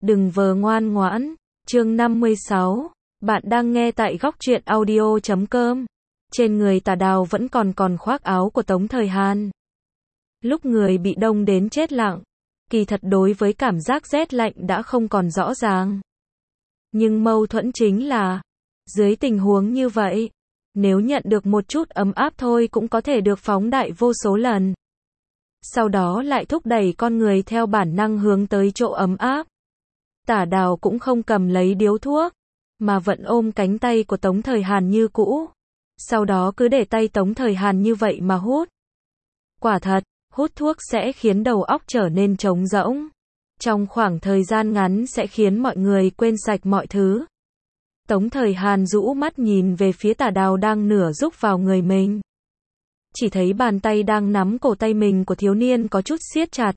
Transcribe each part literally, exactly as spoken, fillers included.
Đừng vờ ngoan ngoãn. Chương năm mươi sáu. Bạn đang nghe tại góc truyện audio chấm com. Trên người Tả Đào vẫn còn còn khoác áo của Tống Thời Hàn. Lúc người bị đông đến chết lặng, kỳ thật đối với cảm giác rét lạnh đã không còn rõ ràng. Nhưng mâu thuẫn chính là, dưới tình huống như vậy, nếu nhận được một chút ấm áp thôi cũng có thể được phóng đại vô số lần. Sau đó lại thúc đẩy con người theo bản năng hướng tới chỗ ấm áp. Tả Đào cũng không cầm lấy điếu thuốc, mà vẫn ôm cánh tay của Tống Thời Hàn như cũ. Sau đó cứ để tay Tống Thời Hàn như vậy mà hút. Quả thật, hút thuốc sẽ khiến đầu óc trở nên trống rỗng. Trong khoảng thời gian ngắn sẽ khiến mọi người quên sạch mọi thứ. Tống Thời Hàn rũ mắt nhìn về phía Tả Đào đang nửa rúc vào người mình. Chỉ thấy bàn tay đang nắm cổ tay mình của thiếu niên có chút siết chặt.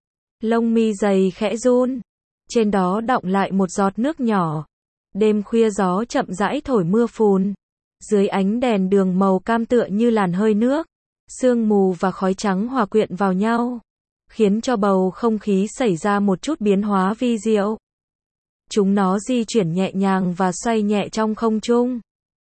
Lông mi dày khẽ run. Trên đó đọng lại một giọt nước nhỏ. Đêm khuya gió chậm rãi thổi mưa phùn. Dưới ánh đèn đường màu cam tựa như làn hơi nước. Sương mù và khói trắng hòa quyện vào nhau, khiến cho bầu không khí xảy ra một chút biến hóa vi diệu. Chúng nó di chuyển nhẹ nhàng và xoay nhẹ trong không trung.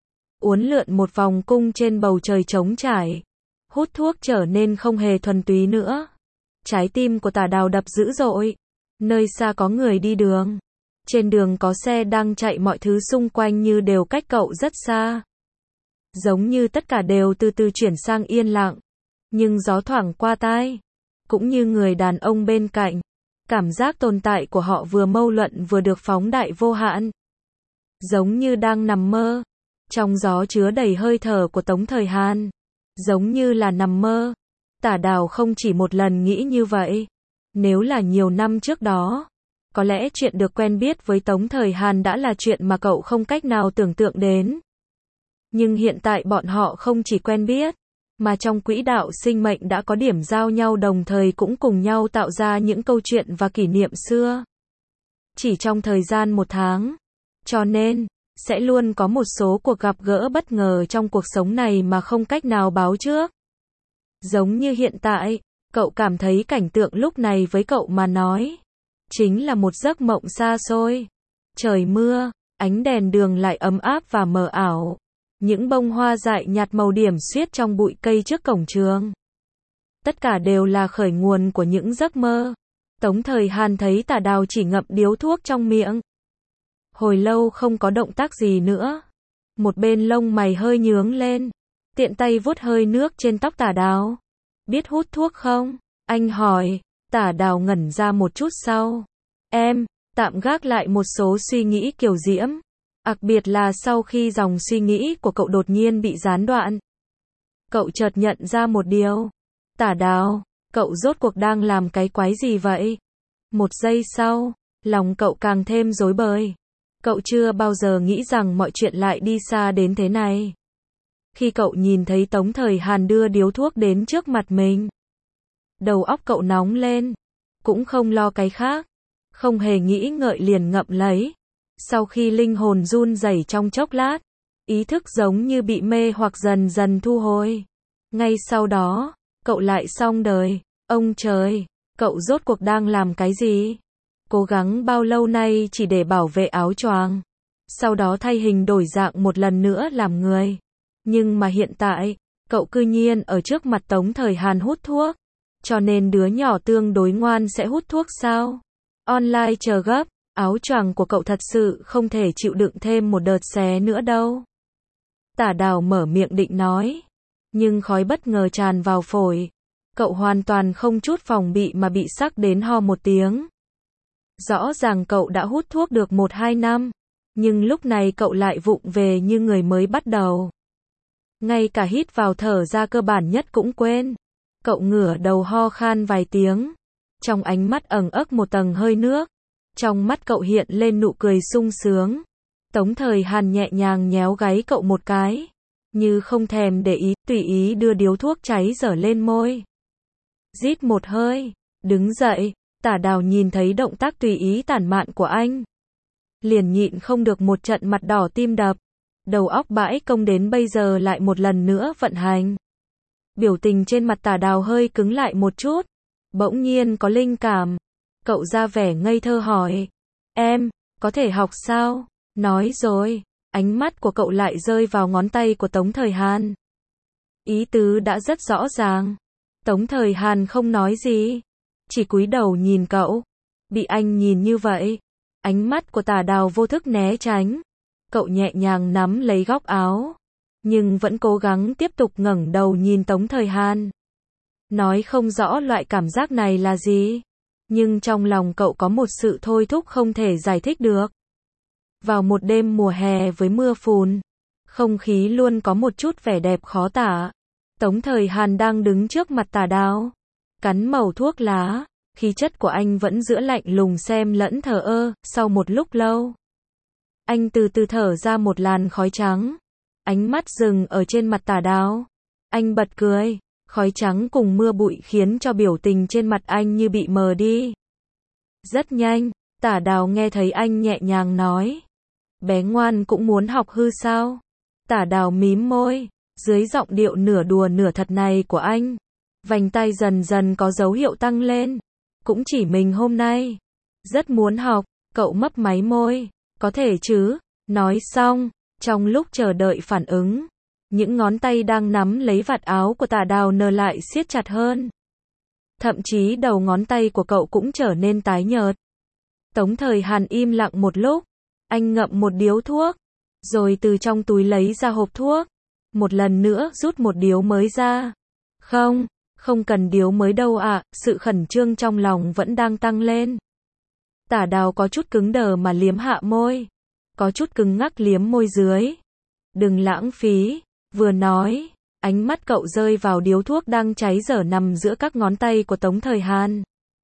Uốn lượn một vòng cung trên bầu trời trống trải. Hút thuốc trở nên không hề thuần túy nữa. Trái tim của Tả Đào đập dữ dội. Nơi xa có người đi đường. Trên đường có xe đang chạy, mọi thứ xung quanh như đều cách cậu rất xa. Giống như tất cả đều từ từ chuyển sang yên lặng. Nhưng gió thoảng qua tai. Cũng như người đàn ông bên cạnh. Cảm giác tồn tại của họ vừa mâu luận vừa được phóng đại vô hạn. Giống như đang nằm mơ. Trong gió chứa đầy hơi thở của Tống Thời Hàn. Giống như là nằm mơ. Tả Đào không chỉ một lần nghĩ như vậy. Nếu là nhiều năm trước đó, có lẽ chuyện được quen biết với Tống Thời Hàn đã là chuyện mà cậu không cách nào tưởng tượng đến. Nhưng hiện tại bọn họ không chỉ quen biết, mà trong quỹ đạo sinh mệnh đã có điểm giao nhau, đồng thời cũng cùng nhau tạo ra những câu chuyện và kỷ niệm xưa. Chỉ trong thời gian một tháng. Cho nên, sẽ luôn có một số cuộc gặp gỡ bất ngờ trong cuộc sống này mà không cách nào báo trước. Giống như hiện tại, cậu cảm thấy cảnh tượng lúc này với cậu mà nói, chính là một giấc mộng xa xôi. Trời mưa, ánh đèn đường lại ấm áp và mờ ảo. Những bông hoa dại nhạt màu điểm xuyết trong bụi cây trước cổng trường. Tất cả đều là khởi nguồn của những giấc mơ. Tống Thời Hàn thấy Tả Đào chỉ ngậm điếu thuốc trong miệng. Hồi lâu không có động tác gì nữa. Một bên lông mày hơi nhướng lên. Tiện tay vuốt hơi nước trên tóc Tả Đào. Biết hút thuốc không? Anh hỏi. Tả Đào ngẩn ra một chút sau. Em, tạm gác lại một số suy nghĩ kiều diễm. Đặc biệt là sau khi dòng suy nghĩ của cậu đột nhiên bị gián đoạn. Cậu chợt nhận ra một điều. Tả Đào, cậu rốt cuộc đang làm cái quái gì vậy? Một giây sau, lòng cậu càng thêm rối bời. Cậu chưa bao giờ nghĩ rằng mọi chuyện lại đi xa đến thế này. Khi cậu nhìn thấy Tống Thời Hàn đưa điếu thuốc đến trước mặt mình, đầu óc cậu nóng lên. Cũng không lo cái khác. Không hề nghĩ ngợi liền ngậm lấy. Sau khi linh hồn run rẩy trong chốc lát, ý thức giống như bị mê hoặc dần dần thu hồi. Ngay sau đó, cậu lại xong đời. Ông trời, cậu rốt cuộc đang làm cái gì? Cố gắng bao lâu nay chỉ để bảo vệ áo choàng. Sau đó thay hình đổi dạng một lần nữa làm người. Nhưng mà hiện tại, cậu cư nhiên ở trước mặt Tống Thời Hàn hút thuốc. Cho nên đứa nhỏ tương đối ngoan sẽ hút thuốc sao? Online chờ gấp. Áo choàng của cậu thật sự không thể chịu đựng thêm một đợt xé nữa đâu. Tả Đào mở miệng định nói. Nhưng khói bất ngờ tràn vào phổi. Cậu hoàn toàn không chút phòng bị mà bị sắc đến ho một tiếng. Rõ ràng cậu đã hút thuốc được một hai năm. Nhưng lúc này cậu lại vụng về như người mới bắt đầu. Ngay cả hít vào thở ra cơ bản nhất cũng quên. Cậu ngửa đầu ho khan vài tiếng. Trong ánh mắt ẩn ức một tầng hơi nước. Trong mắt cậu hiện lên nụ cười sung sướng. Tống Thời Hàn nhẹ nhàng nhéo gáy cậu một cái. Như không thèm để ý, tùy ý đưa điếu thuốc cháy dở lên môi. Rít một hơi, đứng dậy. Tả Đào nhìn thấy động tác tùy ý tản mạn của anh. Liền nhịn không được một trận mặt đỏ tim đập. Đầu óc bãi công đến bây giờ lại một lần nữa vận hành. Biểu tình trên mặt Tả Đào hơi cứng lại một chút. Bỗng nhiên có linh cảm. Cậu ra vẻ ngây thơ hỏi. Em, có thể học sao? Nói rồi, ánh mắt của cậu lại rơi vào ngón tay của Tống Thời Hàn. Ý tứ đã rất rõ ràng. Tống Thời Hàn không nói gì, chỉ cúi đầu nhìn cậu. Bị anh nhìn như vậy, ánh mắt của Tả Đào vô thức né tránh. Cậu nhẹ nhàng nắm lấy góc áo, nhưng vẫn cố gắng tiếp tục ngẩng đầu nhìn Tống Thời Hàn. Nói không rõ loại cảm giác này là gì, nhưng trong lòng cậu có một sự thôi thúc không thể giải thích được. Vào một đêm mùa hè với mưa phùn, không khí luôn có một chút vẻ đẹp khó tả. Tống Thời Hàn đang đứng trước mặt Tả Đào, cắn mẩu thuốc lá, khí chất của anh vẫn giữa lạnh lùng xem lẫn thờ ơ. Sau một lúc lâu, anh từ từ thở ra một làn khói trắng, ánh mắt dừng ở trên mặt Tả Đào. Anh bật cười, khói trắng cùng mưa bụi khiến cho biểu tình trên mặt anh như bị mờ đi. Rất nhanh, Tả Đào nghe thấy anh nhẹ nhàng nói, bé ngoan cũng muốn học hư sao? Tả Đào mím môi, dưới giọng điệu nửa đùa nửa thật này của anh, vành tai dần dần có dấu hiệu tăng lên. Cũng chỉ mình hôm nay rất muốn học. Cậu mấp máy môi, có thể chứ? Nói xong, trong lúc chờ đợi phản ứng, những ngón tay đang nắm lấy vạt áo của Tả Đào nở lại siết chặt hơn. Thậm chí đầu ngón tay của cậu cũng trở nên tái nhợt. Tống Thời Hàn im lặng một lúc, anh ngậm một điếu thuốc, rồi từ trong túi lấy ra hộp thuốc, một lần nữa rút một điếu mới ra. Không, không cần điếu mới đâu ạ, à, sự khẩn trương trong lòng vẫn đang tăng lên. Tả Đào có chút cứng đờ mà liếm hạ môi, có chút cứng ngắc liếm môi dưới. Đừng lãng phí, vừa nói, ánh mắt cậu rơi vào điếu thuốc đang cháy dở nằm giữa các ngón tay của Tống Thời Hàn.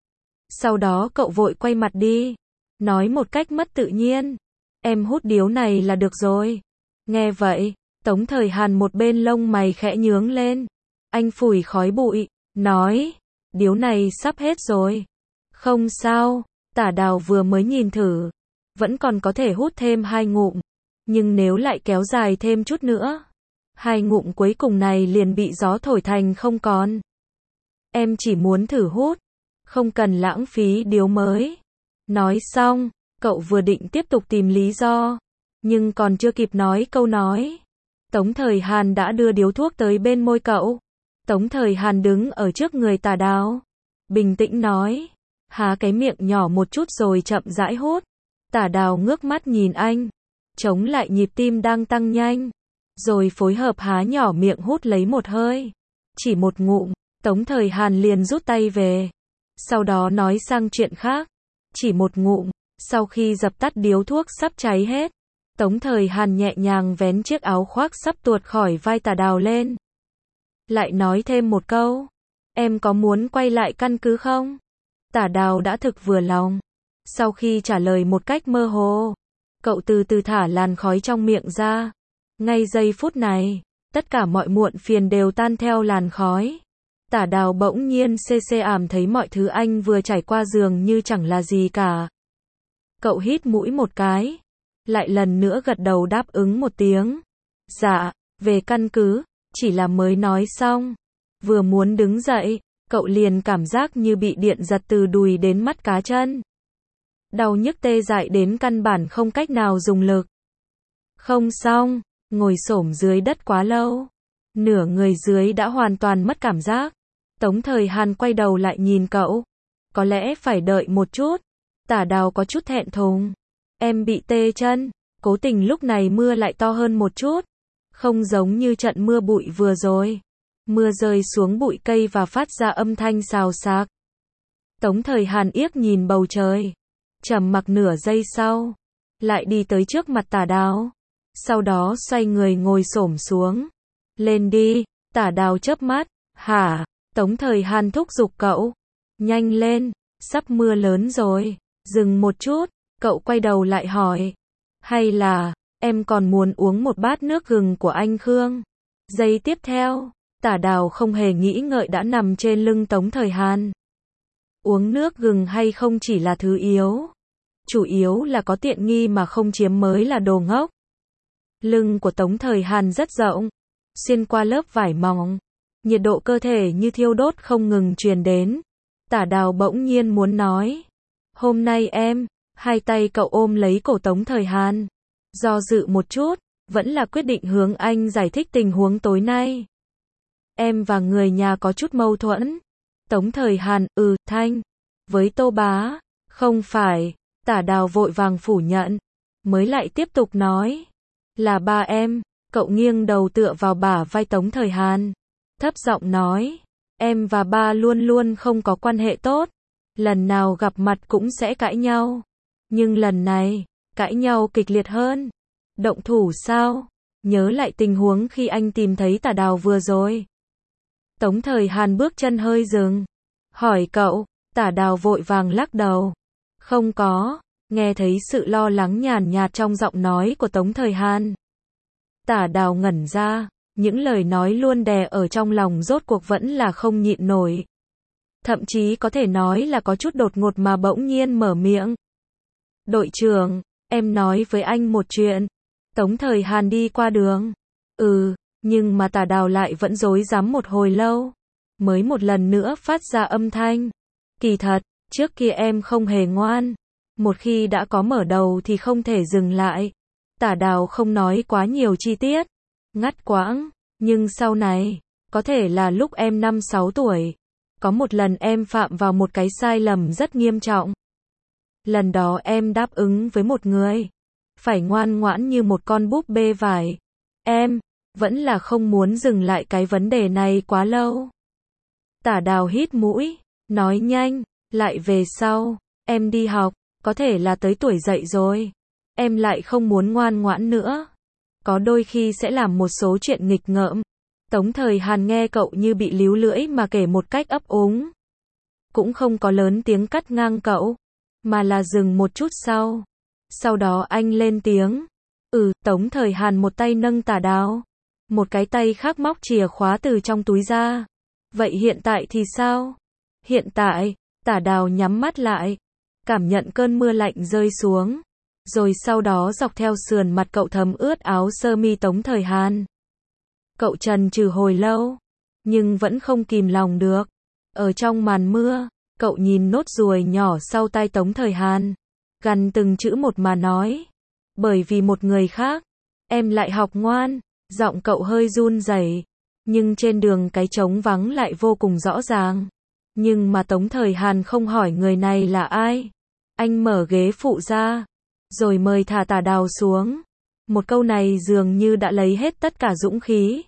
Sau đó cậu vội quay mặt đi, nói một cách mất tự nhiên, em hút điếu này là được rồi. Nghe vậy, Tống Thời Hàn một bên lông mày khẽ nhướng lên, anh phủi khói bụi, nói, điếu này sắp hết rồi. Không sao, Tả Đào vừa mới nhìn thử, vẫn còn có thể hút thêm hai ngụm, nhưng nếu lại kéo dài thêm chút nữa, hai ngụm cuối cùng này liền bị gió thổi thành không còn. Em chỉ muốn thử hút, không cần lãng phí điếu mới. Nói xong, cậu vừa định tiếp tục tìm lý do, nhưng còn chưa kịp nói câu nói, Tống Thời Hàn đã đưa điếu thuốc tới bên môi cậu. Tống Thời Hàn đứng ở trước người Tả Đào, bình tĩnh nói, há cái miệng nhỏ một chút rồi chậm rãi hút. Tả Đào ngước mắt nhìn anh, chống lại nhịp tim đang tăng nhanh, rồi phối hợp há nhỏ miệng hút lấy một hơi. Chỉ một ngụm, Tống Thời Hàn liền rút tay về, sau đó nói sang chuyện khác. Chỉ một ngụm, sau khi dập tắt điếu thuốc sắp cháy hết, Tống Thời Hàn nhẹ nhàng vén chiếc áo khoác sắp tuột khỏi vai Tả Đào lên. Lại nói thêm một câu, em có muốn quay lại căn cứ không? Tả Đào đã thực vừa lòng. Sau khi trả lời một cách mơ hồ, cậu từ từ thả làn khói trong miệng ra. Ngay giây phút này, tất cả mọi muộn phiền đều tan theo làn khói. Tả Đào bỗng nhiên xê xê ảm thấy mọi thứ anh vừa trải qua dường như chẳng là gì cả. Cậu hít mũi một cái, lại lần nữa gật đầu đáp ứng một tiếng. Dạ, về căn cứ, chỉ là mới nói xong. Vừa muốn đứng dậy, cậu liền cảm giác như bị điện giật từ đùi đến mắt cá chân. Đau nhức tê dại đến căn bản không cách nào dùng lực. Không xong, ngồi xổm dưới đất quá lâu, nửa người dưới đã hoàn toàn mất cảm giác. Tống Thời Hàn quay đầu lại nhìn cậu. Có lẽ phải đợi một chút. Tả Đào có chút thẹn thùng. Em bị tê chân. Cố tình lúc này mưa lại to hơn một chút. Không giống như trận mưa bụi vừa rồi. Mưa rơi xuống bụi cây và phát ra âm thanh xào xạc. Tống Thời Hàn yếc nhìn bầu trời, trầm mặc nửa giây sau, lại đi tới trước mặt Tả Đào. Sau đó xoay người ngồi xổm xuống. Lên đi. Tả Đào chớp mắt. Hả? Tống Thời Hàn thúc giục cậu. Nhanh lên, sắp mưa lớn rồi. Dừng một chút, cậu quay đầu lại hỏi. Hay là, em còn muốn uống một bát nước gừng của anh Khương? Giây tiếp theo, Tả Đào không hề nghĩ ngợi đã nằm trên lưng Tống Thời Hàn. Uống nước gừng hay không chỉ là thứ yếu. Chủ yếu là có tiện nghi mà không chiếm mới là đồ ngốc. Lưng của Tống Thời Hàn rất rộng, xuyên qua lớp vải mỏng. Nhiệt độ cơ thể như thiêu đốt không ngừng truyền đến. Tả Đào bỗng nhiên muốn nói. Hôm nay em, Hai tay cậu ôm lấy cổ Tống Thời Hàn. Do dự một chút, vẫn là quyết định hướng anh giải thích tình huống tối nay. Em và người nhà có chút mâu thuẫn. Tống Thời Hàn, ừ, Thanh. Với Tô Bá, không phải. Tả Đào vội vàng phủ nhận. Mới lại tiếp tục nói. Là ba em. Cậu nghiêng đầu tựa vào bả vai Tống Thời Hàn. Thấp giọng nói. Em và ba luôn luôn không có quan hệ tốt. Lần nào gặp mặt cũng sẽ cãi nhau. Nhưng lần này, cãi nhau kịch liệt hơn. Động thủ sao? Nhớ lại tình huống khi anh tìm thấy Tả Đào vừa rồi. Tống Thời Hàn bước chân hơi dừng. Hỏi cậu, Tả Đào vội vàng lắc đầu. Không có, nghe thấy sự lo lắng nhàn nhạt trong giọng nói của Tống Thời Hàn. Tả Đào ngẩn ra, những lời nói luôn đè ở trong lòng rốt cuộc vẫn là không nhịn nổi. Thậm chí có thể nói là có chút đột ngột mà bỗng nhiên mở miệng. Đội trưởng, em nói với anh một chuyện. Tống Thời Hàn đi qua đường. Ừ, nhưng mà Tả Đào lại vẫn rối rắm một hồi lâu. Mới một lần nữa phát ra âm thanh. Kỳ thật, trước kia em không hề ngoan. Một khi đã có mở đầu thì không thể dừng lại. Tả Đào không nói quá nhiều chi tiết. Ngắt quãng. Nhưng sau này, có thể là lúc em năm sáu tuổi. Có một lần em phạm vào một cái sai lầm rất nghiêm trọng. Lần đó em đáp ứng với một người. Phải ngoan ngoãn như một con búp bê vải. Em, vẫn là không muốn dừng lại cái vấn đề này quá lâu. Tả Đào hít mũi, nói nhanh, lại về sau, em đi học, có thể là tới tuổi dậy rồi. Em lại không muốn ngoan ngoãn nữa. Có đôi khi sẽ làm một số chuyện nghịch ngợm. Tống Thời Hàn nghe cậu như bị líu lưỡi mà kể một cách ấp úng. Cũng không có lớn tiếng cắt ngang cậu, mà là dừng một chút sau. Sau đó anh lên tiếng. Ừ, Tống Thời Hàn một tay nâng Tả Đào. Một cái tay khác móc chìa khóa từ trong túi ra. Vậy hiện tại thì sao? Hiện tại, Tả Đào nhắm mắt lại. Cảm nhận cơn mưa lạnh rơi xuống. Rồi sau đó dọc theo sườn mặt cậu thấm ướt áo sơ mi Tống Thời Hàn. Cậu chần chừ hồi lâu, nhưng vẫn không kìm lòng được. Ở trong màn mưa, cậu nhìn nốt ruồi nhỏ sau tai Tống Thời Hàn. Gằn từng chữ một mà nói. Bởi vì một người khác, em lại học ngoan. Giọng cậu hơi run rẩy, nhưng trên đường cái trống vắng lại vô cùng rõ ràng. Nhưng mà Tống Thời Hàn không hỏi người này là ai. Anh mở ghế phụ ra, rồi mời thả Tả Đào xuống. Một câu này dường như đã lấy hết tất cả dũng khí.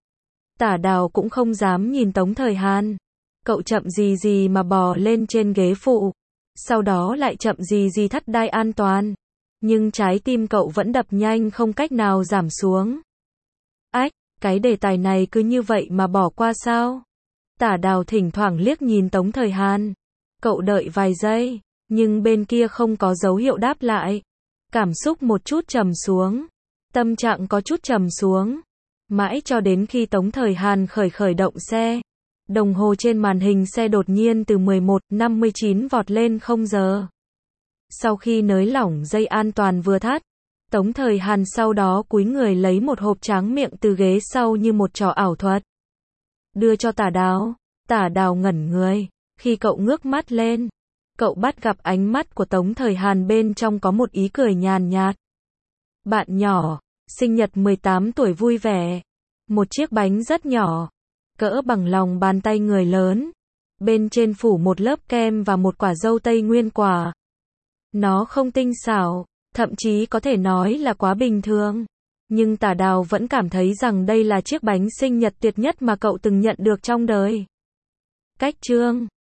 Tả Đào cũng không dám nhìn Tống Thời Hàn. Cậu chậm gì gì mà bò lên trên ghế phụ. Sau đó lại chậm gì gì thắt đai an toàn. Nhưng trái tim cậu vẫn đập nhanh không cách nào giảm xuống. Ách, cái đề tài này cứ như vậy mà bỏ qua sao? Tả Đào thỉnh thoảng liếc nhìn Tống Thời Hàn. Cậu đợi vài giây, nhưng bên kia không có dấu hiệu đáp lại. Cảm xúc một chút trầm xuống. Tâm trạng có chút trầm xuống. Mãi cho đến khi Tống Thời Hàn khởi khởi động xe. Đồng hồ trên màn hình xe đột nhiên từ mười một năm mươi chín vọt lên không giờ. Sau khi nới lỏng dây an toàn vừa thắt, Tống Thời Hàn sau đó cúi người lấy một hộp tráng miệng từ ghế sau như một trò ảo thuật. Đưa cho Tả Đào. Tả Đào ngẩn người. Khi cậu ngước mắt lên, cậu bắt gặp ánh mắt của Tống Thời Hàn bên trong có một ý cười nhàn nhạt. Bạn nhỏ, sinh nhật mười tám tuổi vui vẻ. Một chiếc bánh rất nhỏ, cỡ bằng lòng bàn tay người lớn. Bên trên phủ một lớp kem và một quả dâu tây nguyên quả. Nó không tinh xảo, thậm chí có thể nói là quá bình thường. Nhưng Tả Đào vẫn cảm thấy rằng đây là chiếc bánh sinh nhật tuyệt nhất mà cậu từng nhận được trong đời. Cách chương